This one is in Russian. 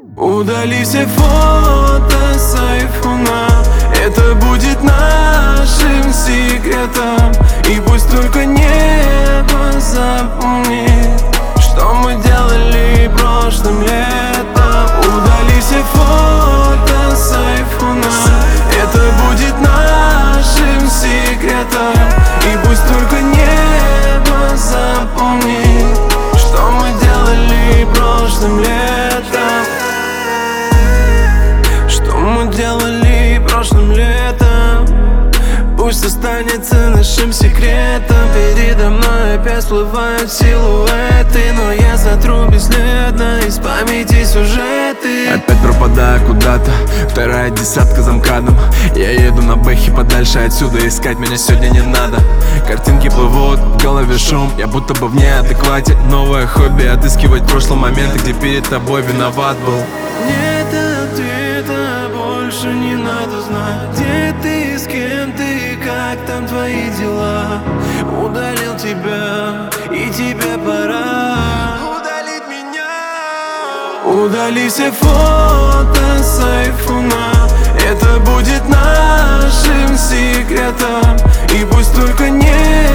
Удали все фото с айфона, это будет нашим секретом. И пусть только небо запомнит, что мы делали прошлым летом. Удали все фото с айфона, это будет нашим секретом. И пусть только небо запомнит, что мы делали прошлым летом. Что мы делали прошлым летом, пусть останется нашим секретом. Передо мной опять всплывают силуэты, но я сотру бесследно из памяти сюжеты. Опять пропадаю куда-то, вторая десятка за МКАДом. Я еду на бэхе подальше отсюда, искать меня сегодня не надо. Картинки плывут, в голове шум, я будто бы в неадеквате. Новое хобби — отыскивать в прошлом моменты, где перед тобой виноват был. Нет ответа, больше не надо знать, где ты, с кем ты, как там твои дела. Удалил тебя, и тебе пора удалить меня. Удали все фото с айфона, это будет нашим секретом. И пусть только не